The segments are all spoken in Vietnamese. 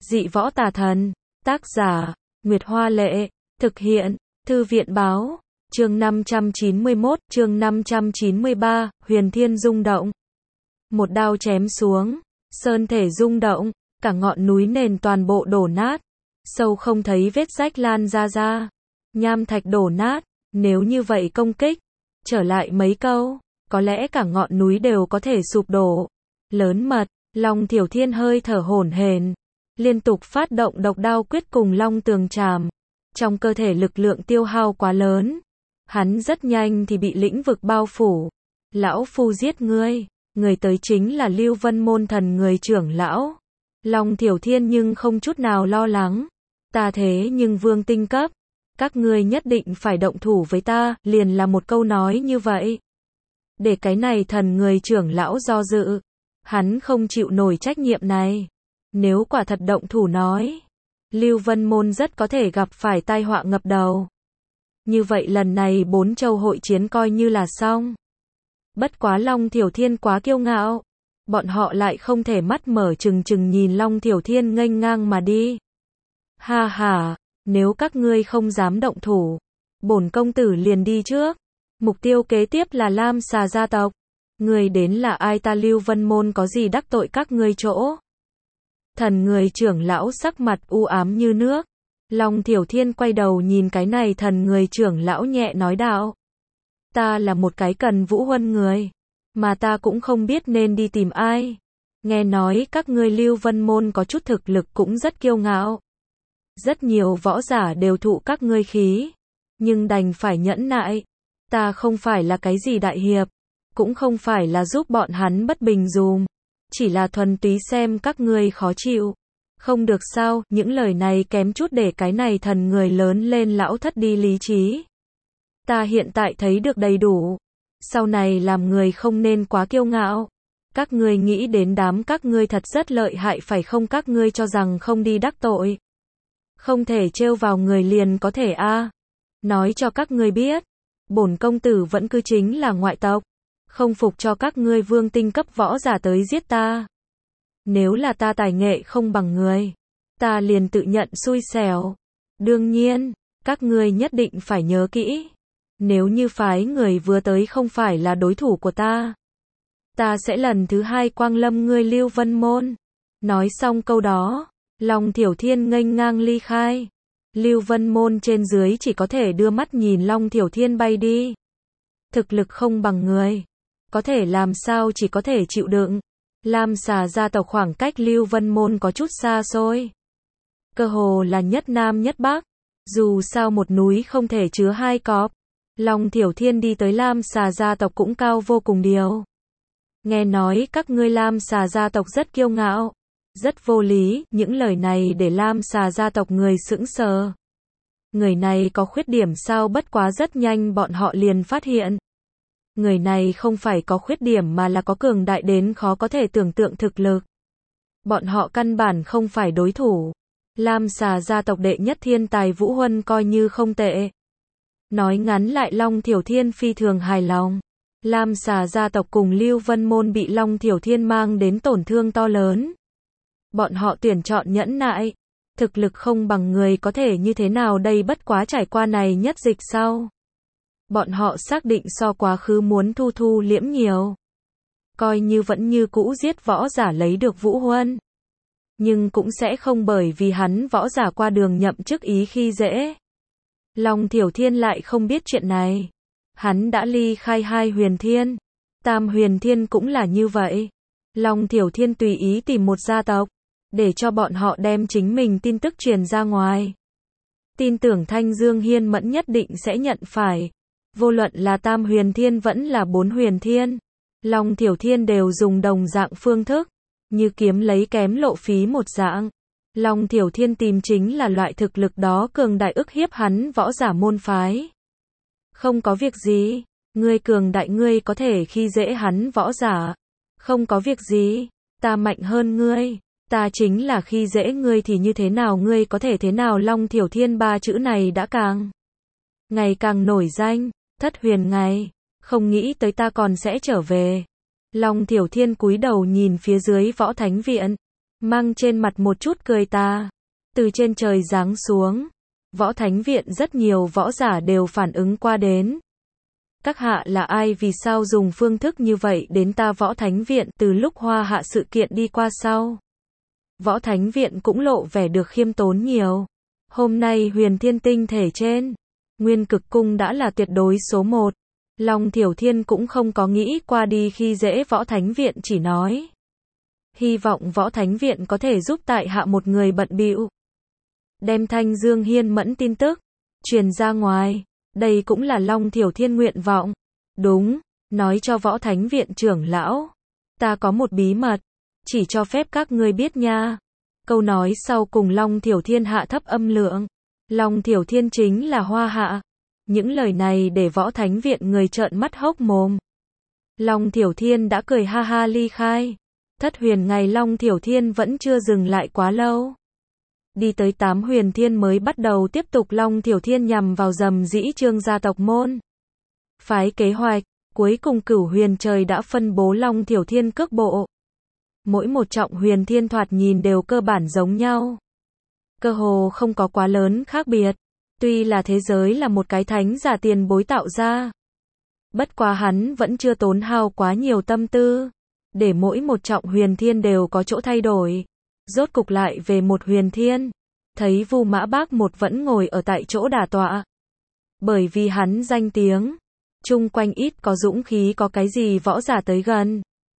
Dị võ tà thần. Tác giả, Nguyệt Hoa Lệ. Thực hiện, Thư viện Báo. Chương 591, chương 593, Huyền Thiên rung động. Một đao chém xuống, sơn thể rung động, cả ngọn núi nền toàn bộ đổ nát. Sâu không thấy vết rách lan ra. Nham thạch đổ nát, nếu như vậy công kích, trở lại mấy câu, có lẽ cả ngọn núi đều có thể sụp đổ. Lớn mật, Long Thiểu Thiên hơi thở hổn hển, liên tục phát động độc đao quyết cùng Long Tường Trảm. Trong cơ thể lực lượng tiêu hao quá lớn, hắn rất nhanh thì bị lĩnh vực bao phủ. Lão phu giết ngươi, người tới chính là Lưu Vân Môn thần người trưởng lão. Long Thiểu Thiên nhưng không chút nào lo lắng. Ta thế nhưng vương tinh cấp, các ngươi nhất định phải động thủ với ta, liền là một câu nói như vậy. Để cái này thần người trưởng lão do dự, hắn không chịu nổi trách nhiệm này. Nếu quả thật động thủ nói, Lưu Vân Môn rất có thể gặp phải tai họa ngập đầu. Như vậy lần này 4 châu hội chiến coi như là xong. Bất quá Long Thiểu Thiên quá kiêu ngạo, bọn họ lại không thể mắt mở trừng trừng nhìn Long Thiểu Thiên nghênh ngang mà đi. Ha ha, nếu các ngươi không dám động thủ, bổn công tử liền đi trước. Mục tiêu kế tiếp là Lam Xà gia tộc. Người đến là ai, ta Lưu Vân Môn có gì đắc tội các ngươi chỗ? Thần người trưởng lão sắc mặt u ám như nước. Long Thiểu Thiên quay đầu nhìn cái này thần người trưởng lão nhẹ nói đạo. Ta là một cái cần Vũ Huân người, mà ta cũng không biết nên đi tìm ai. Nghe nói các ngươi Lưu Vân Môn có chút thực lực cũng rất kiêu ngạo. Rất nhiều võ giả đều thụ các ngươi khí, nhưng đành phải nhẫn nại. Ta không phải là cái gì đại hiệp, cũng không phải là giúp bọn hắn bất bình dùm, chỉ là thuần túy xem các ngươi khó chịu. Không được sao, những lời này kém chút để cái này thần người lớn lên lão thất đi lý trí. Ta hiện tại thấy được đầy đủ, sau này làm người không nên quá kiêu ngạo. Các ngươi nghĩ đến đám các ngươi thật rất lợi hại phải không, các ngươi cho rằng không đi đắc tội, không thể trêu vào người liền có thể a. Nói cho các ngươi biết, bổn công tử vẫn cứ chính là ngoại tộc, không phục cho các ngươi vương tinh cấp võ giả tới giết ta. Nếu là ta tài nghệ không bằng người, ta liền tự nhận xui xẻo. Đương nhiên, các ngươi nhất định phải nhớ kỹ, nếu như phái người vừa tới không phải là đối thủ của ta sẽ lần thứ hai quang lâm ngươi Lưu Vân Môn. Nói xong câu đó, Long Thiểu Thiên nghênh ngang ly khai. Lưu Vân Môn trên dưới chỉ có thể đưa mắt nhìn Long Thiểu Thiên bay đi. Thực lực không bằng người, có thể làm sao, chỉ có thể chịu đựng. Lam Xà gia tộc khoảng cách Lưu Vân Môn có chút xa xôi, cơ hồ là nhất nam nhất bắc. Dù sao một núi không thể chứa hai cọp. Long Thiểu Thiên đi tới Lam Xà gia tộc cũng cao vô cùng điều. Nghe nói các ngươi Lam Xà gia tộc rất kiêu ngạo, rất vô lý. Những lời này để Lam Xà gia tộc người sững sờ. Người này có khuyết điểm sao? Bất quá rất nhanh bọn họ liền phát hiện, người này không phải có khuyết điểm mà là có cường đại đến khó có thể tưởng tượng thực lực. Bọn họ căn bản không phải đối thủ. Lam Xà gia tộc đệ nhất thiên tài Vũ Huân coi như không tệ. Nói ngắn lại, Long Thiểu Thiên phi thường hài lòng. Lam Xà gia tộc cùng Lưu Vân Môn bị Long Thiểu Thiên mang đến tổn thương to lớn. Bọn họ tuyển chọn nhẫn nại. Thực lực không bằng người có thể như thế nào đây, bất quá trải qua này nhất dịch sau, bọn họ xác định so quá khứ muốn thu liễm nhiều. Coi như vẫn như cũ giết võ giả lấy được Vũ Huân, nhưng cũng sẽ không bởi vì hắn võ giả qua đường nhậm chức ý khi dễ. Long Thiểu Thiên lại không biết chuyện này. Hắn đã ly khai 2 huyền thiên, Tam huyền thiên cũng là như vậy. Long Thiểu Thiên tùy ý tìm một gia tộc, để cho bọn họ đem chính mình tin tức truyền ra ngoài. Tin tưởng Thanh Dương Hiên Mẫn nhất định sẽ nhận phải. Vô luận là Tam huyền thiên vẫn là 4 huyền thiên, Long Thiểu Thiên đều dùng đồng dạng phương thức, như kiếm lấy kém lộ phí một dạng. Long Thiểu Thiên tìm chính là loại thực lực đó cường đại ức hiếp hắn võ giả môn phái. Không có việc gì, ngươi cường đại ngươi có thể khi dễ hắn võ giả. Không có việc gì, ta mạnh hơn ngươi, ta chính là khi dễ ngươi thì như thế nào, ngươi có thể thế nào? Long Thiểu Thiên 3 chữ này đã càng ngày càng nổi danh. Thất huyền ngày, không nghĩ tới ta còn sẽ trở về. Long Thiểu Thiên cúi đầu nhìn phía dưới võ thánh viện, mang trên mặt một chút cười tà. Từ trên trời giáng xuống, Võ Thánh Viện rất nhiều võ giả đều phản ứng qua đến. Các hạ là ai, vì sao dùng phương thức như vậy đến ta Võ Thánh Viện? Từ lúc Hoa Hạ sự kiện đi qua sau, Võ Thánh Viện cũng lộ vẻ được khiêm tốn nhiều. Hôm nay Huyền Thiên tinh thể trên Nguyên Cực Cung đã là tuyệt đối số 1. Long Thiểu Thiên cũng không có nghĩ qua đi khi dễ Võ Thánh Viện, chỉ nói hy vọng Võ Thánh Viện có thể giúp tại hạ một người bận bịu, đem Thanh Dương Hiên Mẫn tin tức truyền ra ngoài. Đây cũng là Long Thiểu Thiên nguyện vọng. Đúng, nói cho Võ Thánh Viện trưởng lão, ta có một bí mật, chỉ cho phép các ngươi biết nha. Câu nói sau cùng Long Thiểu Thiên hạ thấp âm lượng. Long Thiểu Thiên chính là Hoa Hạ. Những lời này để Võ Thánh Viện người trợn mắt hốc mồm. Long Thiểu Thiên đã cười ha ha ly khai. Thất huyền ngày Long Thiểu Thiên vẫn chưa dừng lại quá lâu. Đi tới 8 huyền thiên mới bắt đầu tiếp tục. Long Thiểu Thiên nhằm vào Dầm Dĩ Trương gia tộc môn phái kế hoạch. Cuối cùng Cửu Huyền Trời đã phân bố Long Thiểu Thiên cước bộ. Mỗi một trọng huyền thiên thoạt nhìn đều cơ bản giống nhau, cơ hồ không có quá lớn khác biệt. Tuy là thế giới là một cái thánh giả tiền bối tạo ra, bất quá hắn vẫn chưa tốn hao quá nhiều tâm tư để mỗi một trọng huyền thiên đều có chỗ thay đổi. Rốt cục lại về một huyền thiên, thấy Vu Mã Bác một vẫn ngồi ở tại chỗ đả tọa. Bởi vì hắn danh tiếng, chung quanh ít có dũng khí có cái gì võ giả tới gần.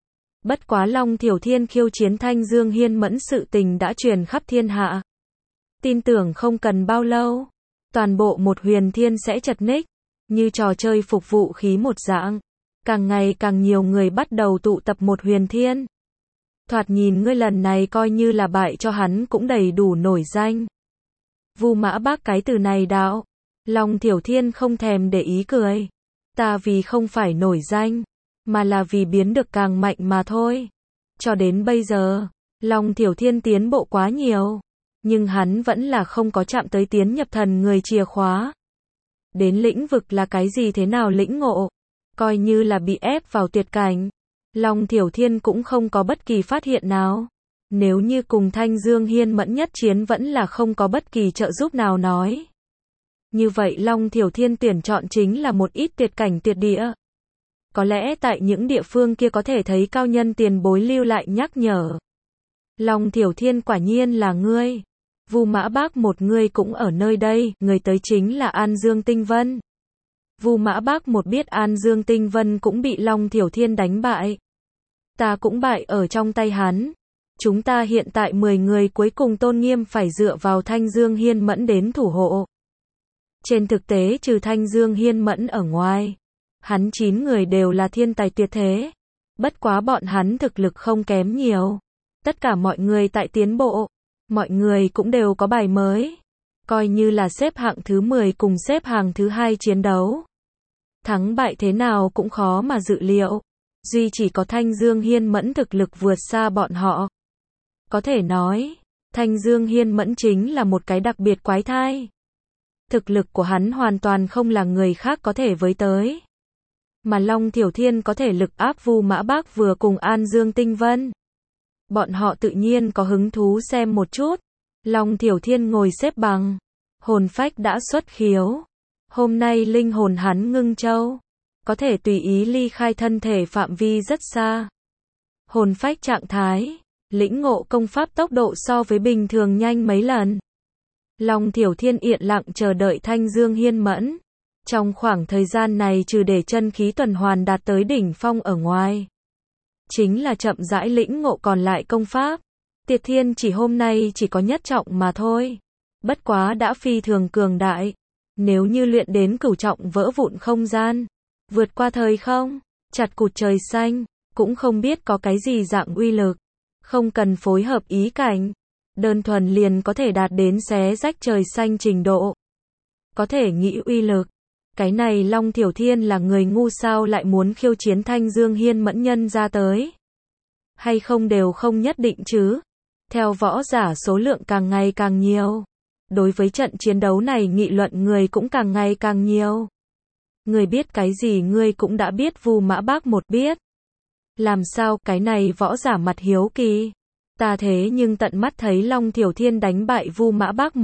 Bất quá Long Thiểu Thiên khiêu chiến Thanh Dương Hiên Mẫn sự tình đã truyền khắp thiên hạ. Tin tưởng không cần bao lâu, toàn bộ một huyền thiên sẽ chật ních, như trò chơi phục vụ khí một dạng. Càng ngày càng nhiều người bắt đầu tụ tập một huyền thiên. Thoạt nhìn ngươi lần này coi như là bại cho hắn cũng đầy đủ nổi danh. Vu Mã Bác cái từ này đạo. Long Thiểu Thiên không thèm để ý cười. Ta vì không phải nổi danh, mà là vì biến được càng mạnh mà thôi. Cho đến bây giờ, Long Thiểu Thiên tiến bộ quá nhiều, nhưng hắn vẫn là không có chạm tới tiến nhập thần người chìa khóa. Đến lĩnh vực là cái gì thế nào lĩnh ngộ, coi như là bị ép vào tuyệt cảnh, Long Thiểu Thiên cũng không có bất kỳ phát hiện nào. Nếu như cùng Thanh Dương Hiên Mẫn nhất chiến vẫn là không có bất kỳ trợ giúp nào nói. Như vậy Long Thiểu Thiên tuyển chọn chính là một ít tuyệt cảnh tuyệt địa. Có lẽ tại những địa phương kia có thể thấy cao nhân tiền bối lưu lại nhắc nhở. Long Thiểu Thiên quả nhiên là ngươi. Vu Mã Bác một ngươi cũng ở nơi đây, người tới chính là An Dương Tinh Vân. Vu Mã Bác một biết An Dương Tinh Vân cũng bị Long Thiểu Thiên đánh bại. Ta cũng bại ở trong tay hắn. Chúng ta hiện tại 10 người cuối cùng tôn nghiêm phải dựa vào Thanh Dương Hiên Mẫn đến thủ hộ. Trên thực tế trừ Thanh Dương Hiên Mẫn ở ngoài, hắn 9 người đều là thiên tài tuyệt thế. Bất quá bọn hắn thực lực không kém nhiều. Tất cả mọi người tại tiến bộ. Mọi người cũng đều có bài mới. Coi như là xếp hạng thứ 10 cùng xếp hạng thứ 2 chiến đấu. Thắng bại thế nào cũng khó mà dự liệu. Duy chỉ có Thanh Dương Hiên Mẫn thực lực vượt xa bọn họ. Có thể nói, Thanh Dương Hiên Mẫn chính là một cái đặc biệt quái thai. Thực lực của hắn hoàn toàn không là người khác có thể với tới. Mà Long Thiểu Thiên có thể lực áp Vu Mã Bác vừa cùng An Dương Tinh Vân. Bọn họ tự nhiên có hứng thú xem một chút. Long Thiểu Thiên ngồi xếp bằng. Hồn phách đã xuất khiếu. Hôm nay linh hồn hắn ngưng châu. Có thể tùy ý ly khai thân thể phạm vi rất xa. Hồn phách trạng thái. Lĩnh ngộ công pháp tốc độ so với bình thường nhanh mấy lần. Long Thiểu Thiên yên lặng chờ đợi Thanh Dương Hiên Mẫn. Trong khoảng thời gian này trừ để chân khí tuần hoàn đạt tới đỉnh phong ở ngoài, chính là chậm rãi lĩnh ngộ còn lại công pháp. Tiệt Thiên chỉ hôm nay chỉ có nhất trọng mà thôi. Bất quá đã phi thường cường đại. Nếu như luyện đến cửu trọng vỡ vụn không gian, vượt qua thời không, chặt cụt trời xanh, cũng không biết có cái gì dạng uy lực. Không cần phối hợp ý cảnh, đơn thuần liền có thể đạt đến xé rách trời xanh trình độ. Có thể nghĩ uy lực. Cái này Long Thiểu Thiên là người ngu sao lại muốn khiêu chiến Thanh Dương Hiên Mẫn nhân ra tới. Hay không đều không nhất định chứ. Theo võ giả số lượng càng ngày càng nhiều. Đối với trận chiến đấu này nghị luận người cũng càng ngày càng nhiều. Người biết cái gì ngươi cũng đã biết, Vu Mã Bác một biết. Làm sao cái này võ giả mặt hiếu kỳ. Ta thế nhưng tận mắt thấy Long Thiểu Thiên đánh bại Vu Mã Bác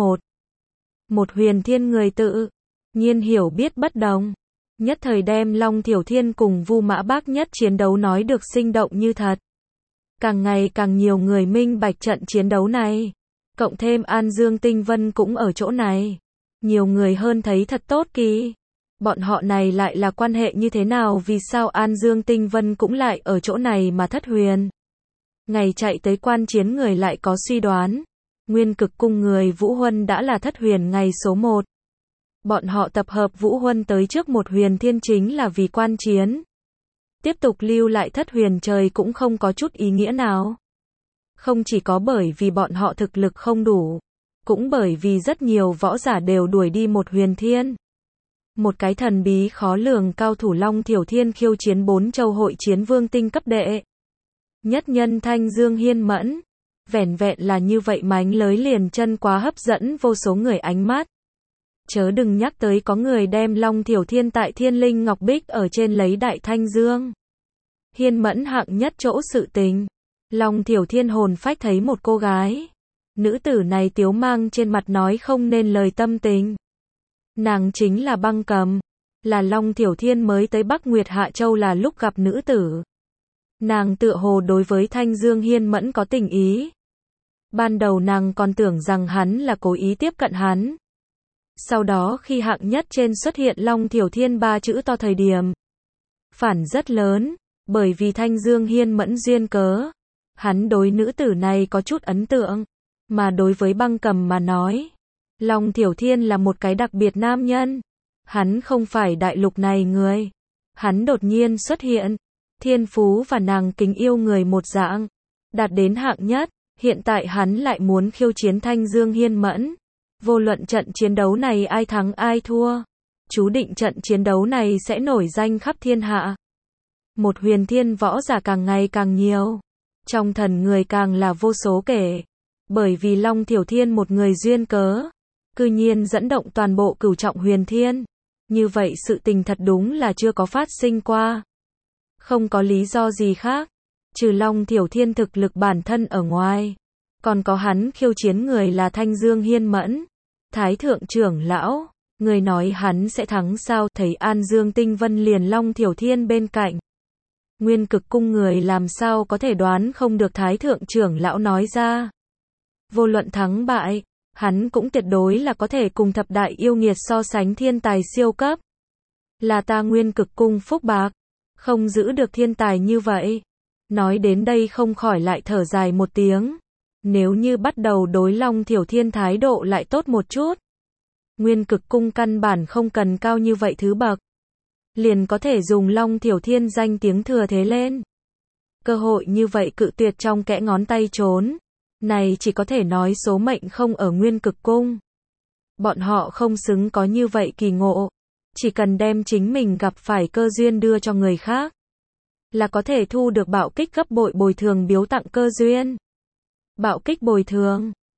một huyền thiên người tự nhiên hiểu biết bất đồng. Nhất thời đem Long Thiểu Thiên cùng Vu Mã Bác nhất chiến đấu nói được sinh động như thật. Càng ngày càng nhiều người minh bạch trận chiến đấu này. Cộng thêm An Dương Tinh Vân cũng ở chỗ này. Nhiều người hơn thấy thật tốt kỳ. Bọn họ này lại là quan hệ như thế nào, vì sao An Dương Tinh Vân cũng lại ở chỗ này mà thất huyền. Ngày chạy tới quan chiến người lại có suy đoán. Nguyên Cực Cung người Vũ Huân đã là thất huyền ngày số 1. Bọn họ tập hợp Vũ Huân tới trước một huyền thiên chính là vì quan chiến. Tiếp tục lưu lại thất huyền trời cũng không có chút ý nghĩa nào. Không chỉ có bởi vì bọn họ thực lực không đủ, cũng bởi vì rất nhiều võ giả đều đuổi đi một huyền thiên. Một cái thần bí khó lường cao thủ Long Thiểu Thiên khiêu chiến 4 châu hội chiến vương tinh cấp đệ nhất nhân Thanh Dương Hiên Mẫn. Vẻn vẹn là như vậy mánh lới liền chân quá hấp dẫn vô số người ánh mắt. Chớ đừng nhắc tới có người đem Long Thiểu Thiên tại Thiên Linh Ngọc Bích ở trên lấy đại Thanh Dương Hiên Mẫn hạng nhất chỗ sự tình. Long Thiểu Thiên hồn phách thấy một cô gái. Nữ tử này tiếu mang trên mặt nói không nên lời tâm tình. Nàng chính là Băng Cầm. Là Long Thiểu Thiên mới tới Bắc Nguyệt Hạ Châu là lúc gặp nữ tử. Nàng tựa hồ đối với Thanh Dương Hiên Mẫn có tình ý. Ban đầu nàng còn tưởng rằng hắn là cố ý tiếp cận hắn. Sau đó khi hạng nhất trên xuất hiện Long Thiểu Thiên 3 chữ to thời điểm. Phản rất lớn, bởi vì Thanh Dương Hiên Mẫn duyên cớ. Hắn đối nữ tử này có chút ấn tượng, mà đối với Băng Cầm mà nói. Long Thiểu Thiên là một cái đặc biệt nam nhân. Hắn không phải đại lục này người. Hắn đột nhiên xuất hiện. Thiên phú và nàng kính yêu người một dạng. Đạt đến hạng nhất. Hiện tại hắn lại muốn khiêu chiến Thanh Dương Hiên Mẫn. Vô luận trận chiến đấu này ai thắng ai thua. Chú định trận chiến đấu này sẽ nổi danh khắp thiên hạ. Một huyền thiên võ giả càng ngày càng nhiều. Trong thần người càng là vô số kể. Bởi vì Long Thiểu Thiên một người duyên cớ. Cư nhiên dẫn động toàn bộ cửu trọng huyền thiên. Như vậy sự tình thật đúng là chưa có phát sinh qua. Không có lý do gì khác. Trừ Long Thiểu Thiên thực lực bản thân ở ngoài. Còn có hắn khiêu chiến người là Thanh Dương Hiên Mẫn. Thái thượng trưởng lão. Người nói hắn sẽ thắng sao, thấy An Dương Tinh Vân liền Long Thiểu Thiên bên cạnh. Nguyên Cực Cung người làm sao có thể đoán không được Thái thượng trưởng lão nói ra. Vô luận thắng bại, hắn cũng tuyệt đối là có thể cùng thập đại yêu nghiệt so sánh thiên tài siêu cấp. Là ta Nguyên Cực Cung phúc bạc, không giữ được thiên tài như vậy. Nói đến đây không khỏi lại thở dài một tiếng. Nếu như bắt đầu đối Long Thiểu Thiên thái độ lại tốt một chút. Nguyên Cực Cung căn bản không cần cao như vậy thứ bậc. Liền có thể dùng Long Thiểu Thiên danh tiếng thừa thế lên. Cơ hội như vậy cự tuyệt trong kẽ ngón tay trốn. Này chỉ có thể nói số mệnh không ở Nguyên Cực Cung. Bọn họ không xứng có như vậy kỳ ngộ. Chỉ cần đem chính mình gặp phải cơ duyên đưa cho người khác. Là có thể thu được bạo kích gấp bội bồi thường biếu tặng cơ duyên. Bạo kích bồi thường.